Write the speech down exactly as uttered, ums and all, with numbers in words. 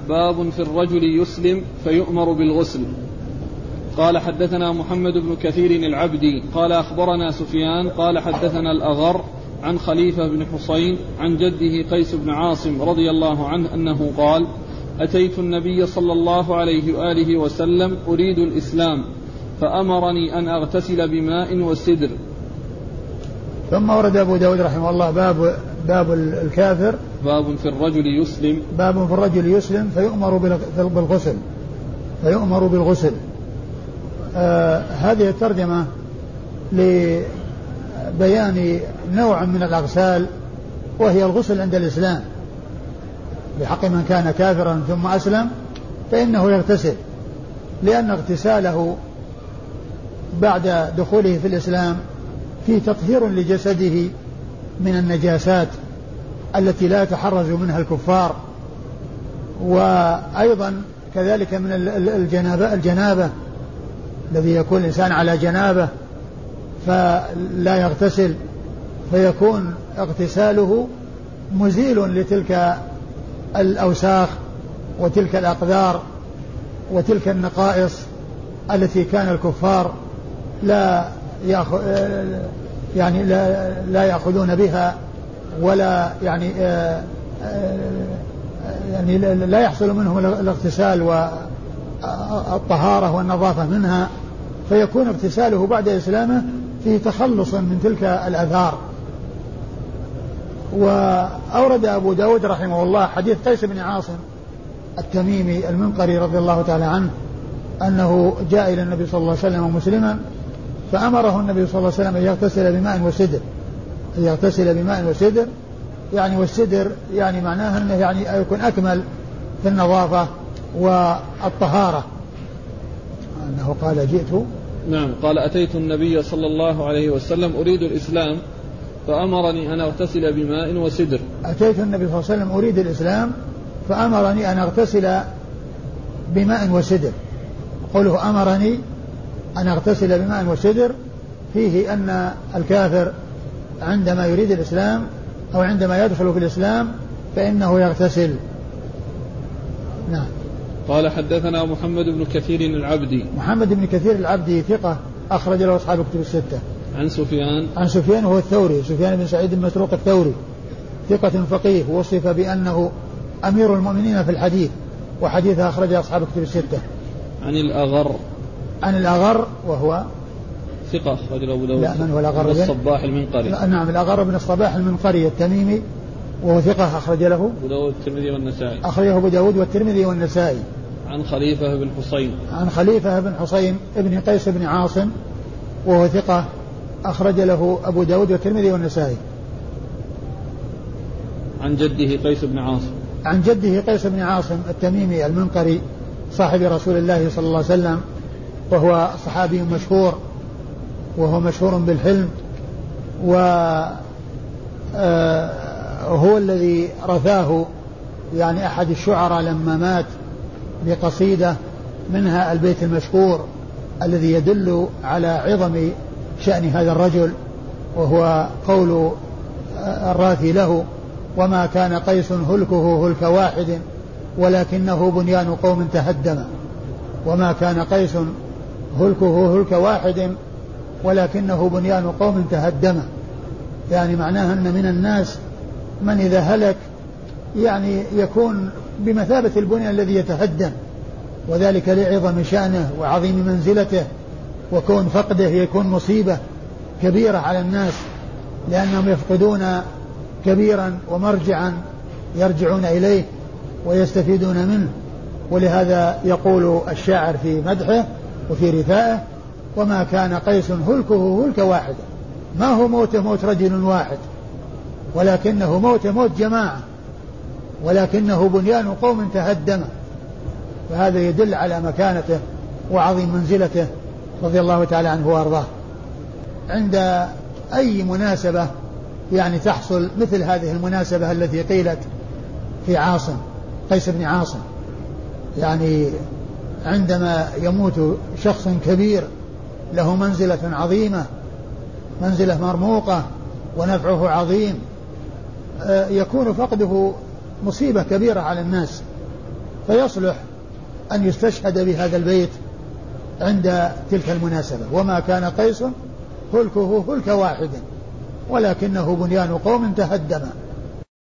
باب في الرجل يسلم فيؤمر بالغسل. قال حدثنا محمد بن كثير العبدي قال أخبرنا سفيان قال حدثنا الأغر عن خليفة بن حصين عن جده قيس بن عاصم رضي الله عنه أنه قال أتيت النبي صلى الله عليه وآله وسلم أريد الإسلام فأمرني أن أغتسل بماء وسدر. ثم ورد أبو داود رحمه الله باب, باب الكافر باب في الرجل يسلم باب في الرجل يسلم فيؤمر بالغسل فيؤمر بالغسل آه هذه الترجمة لبيان نوع من الأغسال وهي الغسل عند الإسلام بحق من كان كافرا ثم أسلم فإنه يغتسل، لأن اغتساله بعد دخوله في الإسلام فيه تطهير لجسده من النجاسات التي لا يتحرز منها الكفار، وأيضا كذلك من الجنابة, الجنابة الذي يكون الإنسان على جنابه فلا يغتسل فيكون اغتساله مزيل لتلك الأوساخ وتلك الأقذار وتلك النقائص التي كان الكفار لا يأخذ يعني لا, لا يأخذون بها ولا يعني يعني لا يحصل منهم الاغتسال والطهارة والنظافة منها، فيكون اغتساله بعد إسلامه في تخلص من تلك الآثار. وأورد أبو داود رحمه الله حديث قيس بن عاصم التميمي المنقري رضي الله تعالى عنه أنه جاء إلى النبي صلى الله عليه وسلم مسلما فأمره النبي صلى الله عليه وسلم أن يغتسل بماء وسدر أن يغتسل بماء وسدر يعني والسدر يعني معناها أنه يعني يكون أكمل في النظافة والطهارة. أنه قال جئت نعم قال أتيت النبي صلى الله عليه وسلم أريد الإسلام فأمرني أن أغتسل بماء وسدر. أتيت النبي صلى الله عليه وسلم أريد الإسلام فأمرني أن أغتسل بماء وسدر. قوله أمرني أن أغتسل بماء وسدر فيه أن الكافر عندما يريد الإسلام أو عندما يدخل في الإسلام فإنه يغتسل. نعم. قال حدثنا محمد بن كثير العبدي محمد بن كثير العبدي ثقة أخرج له أصحاب الكتب الستة. عن سفيان عن سفيان هو الثوري سفيان بن سعيد المسروق الثوري ثقة فقيه وصف بأنه أمير المؤمنين في الحديث وحديثه أخرج أصحاب الكتب الستة. عن الأغر عن الأغر وهو ثقة أخرج له أبو داود. لا من هو الأغر بن الصباح المنقري. نعم الأغر بن الصباح المنقري التميمي وهو ثقة أخرج له أبو داود والترمذي والنسائي. أخرجه أبو داود والترمذي والنسائي. عن خليفة بن حصين عن خليفة بن حصين ابن قيس بن عاصم وهو ثقة أخرج له أبو داود والترمذي والنسائي. عن جده قيس بن عاصم عن جده قيس بن عاصم التميمي المنقري صاحب رسول الله صلى الله عليه وسلم وهو صحابي مشهور وهو مشهور بالحلم وهو الذي رثاه يعني أحد الشعراء لما مات بقصيدة منها البيت المشهور الذي يدل على عظم شأن هذا الرجل وهو قول الراثي له وما كان قيس هلكه هلك واحد ولكنه بنيان قوم تهدم. وما كان قيس هلكه هلك واحد ولكنه بنيان قوم تهدم، يعني معناها أن من الناس من إذا هلك يعني يكون بمثابة البنيان الذي يتهدم، وذلك لعظم شأنه وعظيم منزلته، وكون فقده يكون مصيبة كبيرة على الناس لأنهم يفقدون كبيرا ومرجعا يرجعون إليه ويستفيدون منه. ولهذا يقول الشاعر في مدحه وفي رثائه وما كان قيس هلكه هلك واحد، ما هو موت موت رجل واحد ولكنه موت موت جماعة ولكنه بنيان قوم تهدم. فهذا يدل على مكانته وعظيم منزلته رضي الله تعالى عنه وارضاه. عند أي مناسبة يعني تحصل مثل هذه المناسبة التي قيلت في عاصم قيس بن عاصم، يعني عندما يموت شخص كبير له منزلة عظيمة منزلة مرموقة ونفعه عظيم يكون فقده مصيبة كبيرة على الناس، فيصلح أن يستشهد بهذا البيت عند تلك المناسبة. وما كان قيس هلكه هلك واحد ولكنه بنيان قوم تهدم.